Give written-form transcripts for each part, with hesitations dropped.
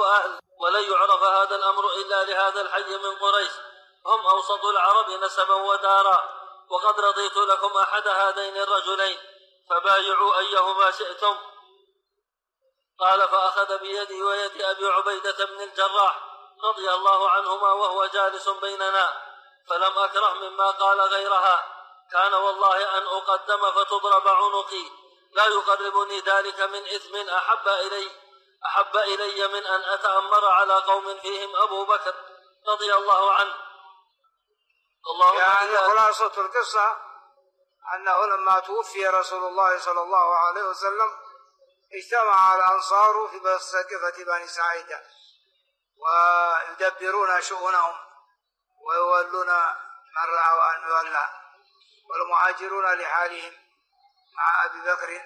أهل، ولن يعرف هذا الأمر إلا لهذا الحي من قريش، هم أوسط العرب نسبا ودارا، وقد رضيت لكم أحد هذين الرجلين فبايعوا أيهما شئتم. قال فأخذ بيدي ويد أبي عبيدة بن الجراح رضي الله عنهما وهو جالس بيننا، فلم أكره مما قال غيرها، كان والله أن أقدم فتضرب عنقي، لا يقربني ذلك من إثم أحب إلي من أن أتأمر على قوم فيهم أبو بكر رضي الله عنه. يعني خلاصة القصة أنه لما توفي رسول الله صلى الله عليه وسلم اجتمع الأنصار في سقيفة بني ساعدة ويدبرون شؤونهم ويولون من رأوا أن يولى، والمهاجرون لحالهم مع أبي بكر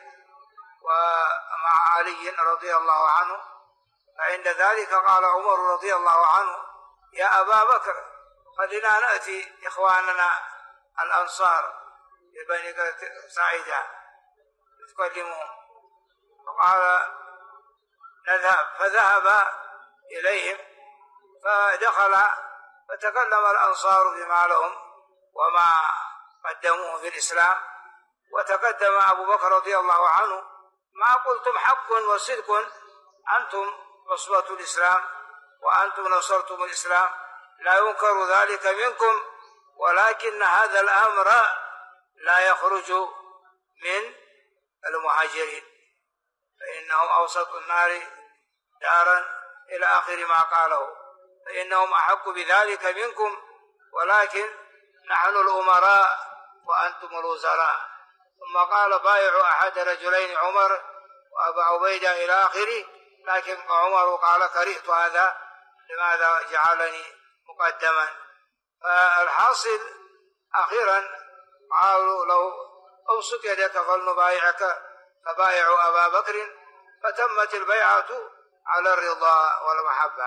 ومع علي رضي الله عنه. فعند ذلك قال عمر رضي الله عنه: يا أبا بكر خلينا نأتي إخواننا الأنصار ببني ساعدة يتكلمون. فقال نذهب، فذهب إليهم فدخل فتكلم الأنصار بما لهم وما قدموه في الإسلام، وتقدم أبو بكر رضي الله عنه: ما قلتم حق وصدق، أنتم عصبة الإسلام وأنتم نصرتم الإسلام، لا ينكر ذلك منكم، ولكن هذا الأمر لا يخرج من المهاجرين فإنهم أوسط النار دارا إلى آخر ما قاله، فإنهم أحق بذلك منكم، ولكن نحن الأمراء وأنتم الوزراء. ثم قال: بايعوا أحد رجلين، عمر وأبا عبيدة إلى آخره، لكن عمر قال: كرهت هذا، لماذا جعلني مقدما؟ فالحاصل أخيرا قالوا له: أبسط يدك فلنبايعك، فبايعوا أبا بكر، فتمت البيعة على الرضا والمحبة.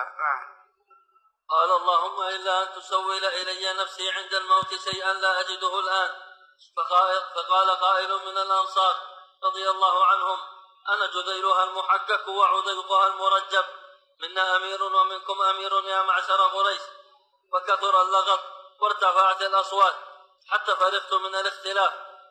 قال: اللهم إلا أن تسول إلي نفسي عند الموت شيئا لا أجده الآن. فقال قائل من الأنصار رضي الله عنهم: أنا جذيلها المحكك وعذيقها المرجب، منا أمير ومنكم أمير يا معشر قريش. فكثر اللغط وارتفعت الأصوات حتى فرغت من الاختلاف،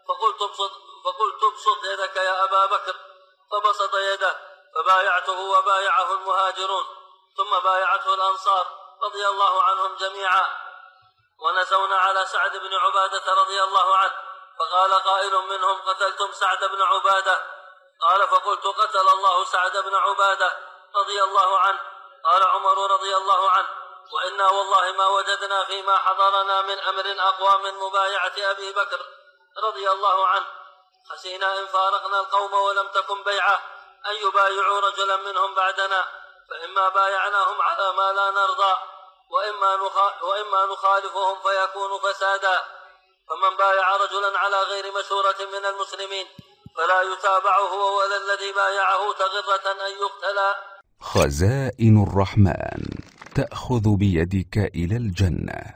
فقلت ابسط يدك يا أبا بكر، فبسط يده، فبايعته وبايعه المهاجرون، ثم بايعته الأنصار رضي الله عنهم جميعا. ونزونا على سعد بن عبادة رضي الله عنه، فقال قائل منهم: قتلتم سعد بن عبادة؟ قال: فقلت: قتل الله سعد بن عبادة رضي الله عنه. قال عمر رضي الله عنه: وإنا والله ما وجدنا فيما حضرنا من أمر أقوى من مبايعة أبي بكر رضي الله عنه، خشينا إن فارقنا القوم ولم تكن بيعة أن يبايعوا رجلا منهم بعدنا، فإما بايعناهم على ما لا نرضى وإما نخالفهم فيكون فسادا. فمن بايع رجلا على غير مشورة من المسلمين فلا يتابع هو ولا الذي بايعه تغرة أن يقتل. خزائن الرحمن تأخذ بيدك إلى الجنة.